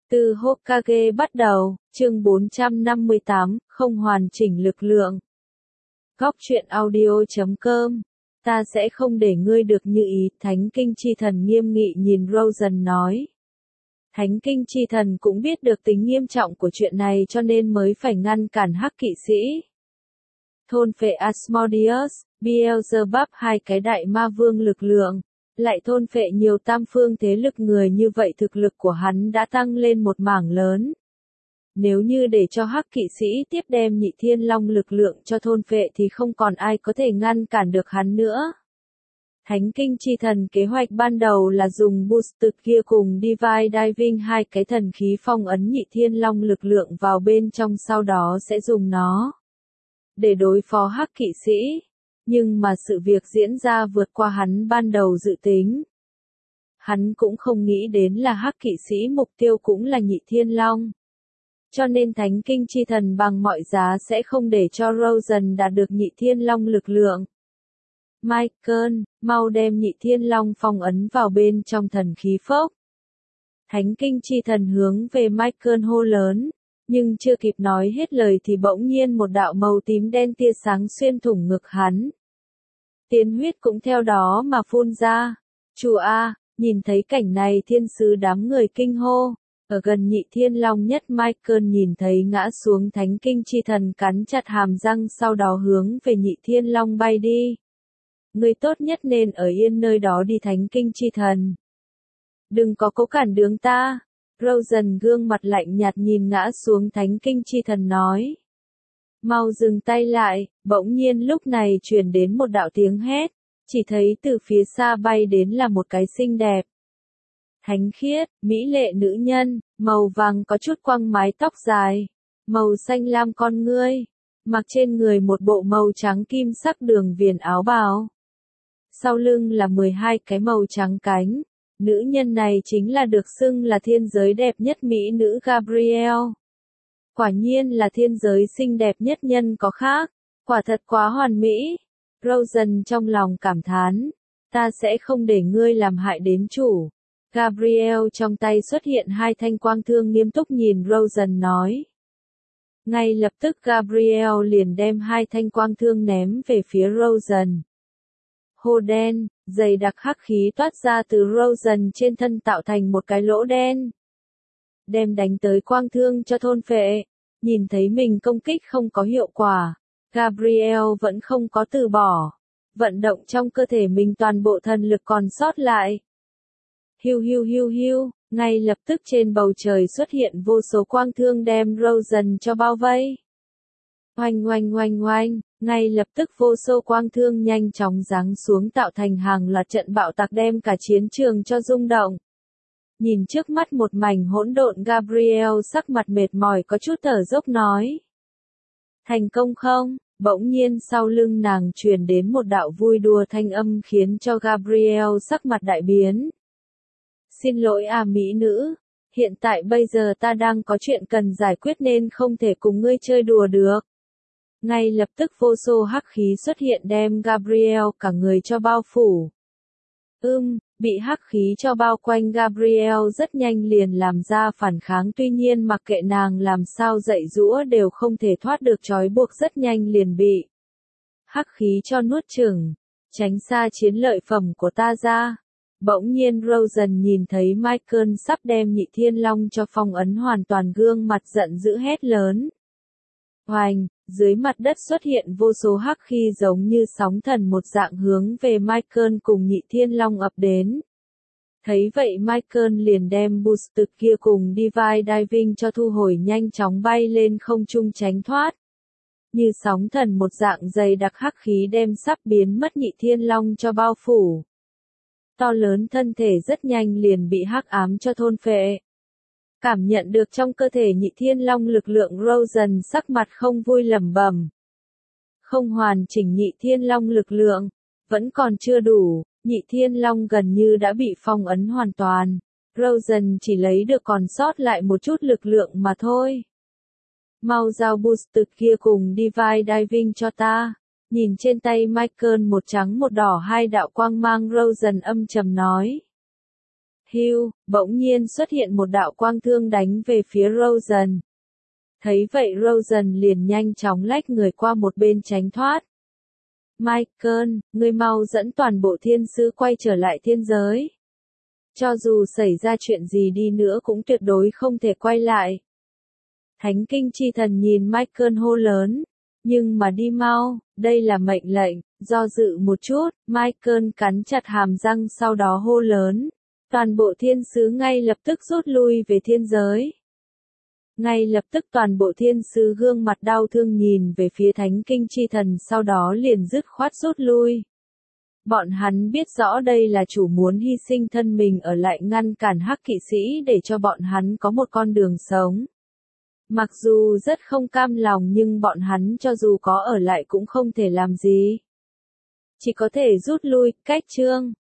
Từ Hokage bắt đầu, chương 458, không hoàn chỉnh lực lượng. Góc truyện audio.com. Ta sẽ không để ngươi được như ý, Thánh Kinh Chi Thần nghiêm nghị nhìn Rosen nói. Thánh Kinh Chi Thần cũng biết được tính nghiêm trọng của chuyện này cho nên mới phải ngăn cản Hắc Kỵ sĩ. Thôn phệ Asmodeus, Beelzebub, hai cái đại ma vương lực lượng, lại thôn phệ nhiều tam phương thế lực người, như vậy thực lực của hắn đã tăng lên một mảng lớn. Nếu như để cho Hắc Kỵ sĩ tiếp đem Nhị Thiên Long lực lượng cho thôn phệ thì không còn ai có thể ngăn cản được hắn nữa. Thánh Kinh Chi Thần kế hoạch ban đầu là dùng Booster kia cùng Divine Diving, hai cái thần khí phong ấn Nhị Thiên Long lực lượng vào bên trong, sau đó sẽ dùng nó để đối phó Hắc Kỵ sĩ. Nhưng mà sự việc diễn ra vượt qua hắn ban đầu dự tính. Hắn cũng không nghĩ đến là Hắc Kỵ sĩ mục tiêu cũng là Nhị Thiên Long. Cho nên Thánh Kinh Chi Thần bằng mọi giá sẽ không để cho Rosen đạt được Nhị Thiên Long lực lượng. Michael, mau đem Nhị Thiên Long phong ấn vào bên trong thần khí phốc. Thánh Kinh Chi Thần hướng về Michael hô lớn, nhưng chưa kịp nói hết lời thì bỗng nhiên một đạo màu tím đen tia sáng xuyên thủng ngực hắn. Tiên huyết cũng theo đó mà phun ra. Chù a, nhìn thấy cảnh này thiên sứ đám người kinh hô. Ở gần Nhị Thiên Long nhất, Michael nhìn thấy ngã xuống Thánh Kinh Chi Thần cắn chặt hàm răng, sau đó hướng về Nhị Thiên Long bay đi. Ngươi tốt nhất nên ở yên nơi đó đi, Thánh Kinh Chi Thần. Đừng có cố cản đường ta. Rosen gương mặt lạnh nhạt nhìn ngã xuống Thánh Kinh Chi Thần nói. Mau dừng tay lại. Bỗng nhiên lúc này truyền đến một đạo tiếng hét, chỉ thấy từ phía xa bay đến là một cái xinh đẹp, thánh khiết, mỹ lệ nữ nhân, màu vàng có chút quăng, mái tóc dài, màu xanh lam con ngươi, mặc trên người một bộ màu trắng kim sắc đường viền áo bào. Sau lưng là 12 cái màu trắng cánh. Nữ nhân này chính là được xưng là thiên giới đẹp nhất mỹ nữ Gabrielle. Quả nhiên là thiên giới xinh đẹp nhất nhân có khác. Quả thật quá hoàn mỹ. Rosen trong lòng cảm thán. Ta sẽ không để ngươi làm hại đến chủ. Gabrielle trong tay xuất hiện hai thanh quang thương, nghiêm túc nhìn Rosen nói. Ngay lập tức Gabrielle liền đem hai thanh quang thương ném về phía Rosen. Hồ đen, dày đặc hắc khí toát ra từ Rosen trên thân tạo thành một cái lỗ đen. Đem đánh tới quang thương cho thôn phệ. Nhìn thấy mình công kích không có hiệu quả, Gabrielle vẫn không có từ bỏ. Vận động trong cơ thể mình toàn bộ thần lực còn sót lại. Hiu hiu hiu hiu, ngay lập tức trên bầu trời xuất hiện vô số quang thương đem Rosen cho bao vây. Oanh oanh oanh oanh, ngay lập tức vô số quang thương nhanh chóng giáng xuống tạo thành hàng loạt trận bạo tạc đem cả chiến trường cho rung động. Nhìn trước mắt một mảnh hỗn độn, Gabrielle sắc mặt mệt mỏi có chút thở dốc nói. Thành công không? Bỗng nhiên sau lưng nàng truyền đến một đạo vui đùa thanh âm khiến cho Gabrielle sắc mặt đại biến. Xin lỗi à mỹ nữ, hiện tại bây giờ ta đang có chuyện cần giải quyết nên không thể cùng ngươi chơi đùa được. Ngay lập tức vô số hắc khí xuất hiện đem Gabrielle cả người cho bao phủ. Bị hắc khí cho bao quanh, Gabrielle rất nhanh liền làm ra phản kháng, tuy nhiên mặc kệ nàng làm sao dạy dũa đều không thể thoát được trói buộc, rất nhanh liền bị hắc khí cho nuốt chửng. Tránh xa chiến lợi phẩm của ta ra. Bỗng nhiên Rosen nhìn thấy Michael sắp đem Nhị Thiên Long cho phong ấn hoàn toàn, gương mặt giận dữ hét lớn. Hoành, dưới mặt đất xuất hiện vô số hắc khí giống như sóng thần một dạng hướng về Michael cùng Nhị Thiên Long ập đến. Thấy vậy Michael liền đem Booster kia cùng Divine Diving cho thu hồi, nhanh chóng bay lên không trung tránh thoát. Như sóng thần một dạng dày đặc hắc khí đem sắp biến mất Nhị Thiên Long cho bao phủ. To lớn thân thể rất nhanh liền bị hắc ám cho thôn phệ. Cảm nhận được trong cơ thể Nhị Thiên Long lực lượng, Rosen sắc mặt không vui lẩm bẩm. Không hoàn chỉnh Nhị Thiên Long lực lượng, vẫn còn chưa đủ, Nhị Thiên Long gần như đã bị phong ấn hoàn toàn. Rosen chỉ lấy được còn sót lại một chút lực lượng mà thôi. Mau giao Booster kia cùng Divine Diving cho ta. Nhìn trên tay Michael một trắng một đỏ hai đạo quang mang, Rosen âm trầm nói. Hugh, bỗng nhiên xuất hiện một đạo quang thương đánh về phía Rosen. Thấy vậy Rosen liền nhanh chóng lách người qua một bên tránh thoát. Michael, ngươi mau dẫn toàn bộ thiên sứ quay trở lại thiên giới. Cho dù xảy ra chuyện gì đi nữa cũng tuyệt đối không thể quay lại. Thánh kinh chi thần nhìn Michael hô lớn. Nhưng mà đi mau, đây là mệnh lệnh. Do dự một chút, Michael cắn chặt hàm răng sau đó hô lớn. Toàn bộ thiên sứ ngay lập tức rút lui về thiên giới. Ngay lập tức toàn bộ thiên sứ gương mặt đau thương nhìn về phía thánh kinh chi thần sau đó liền dứt khoát rút lui. Bọn hắn biết rõ đây là chủ muốn hy sinh thân mình ở lại ngăn cản hắc kỵ sĩ để cho bọn hắn có một con đường sống. Mặc dù rất không cam lòng nhưng bọn hắn cho dù có ở lại cũng không thể làm gì. Chỉ có thể rút lui, cách chương.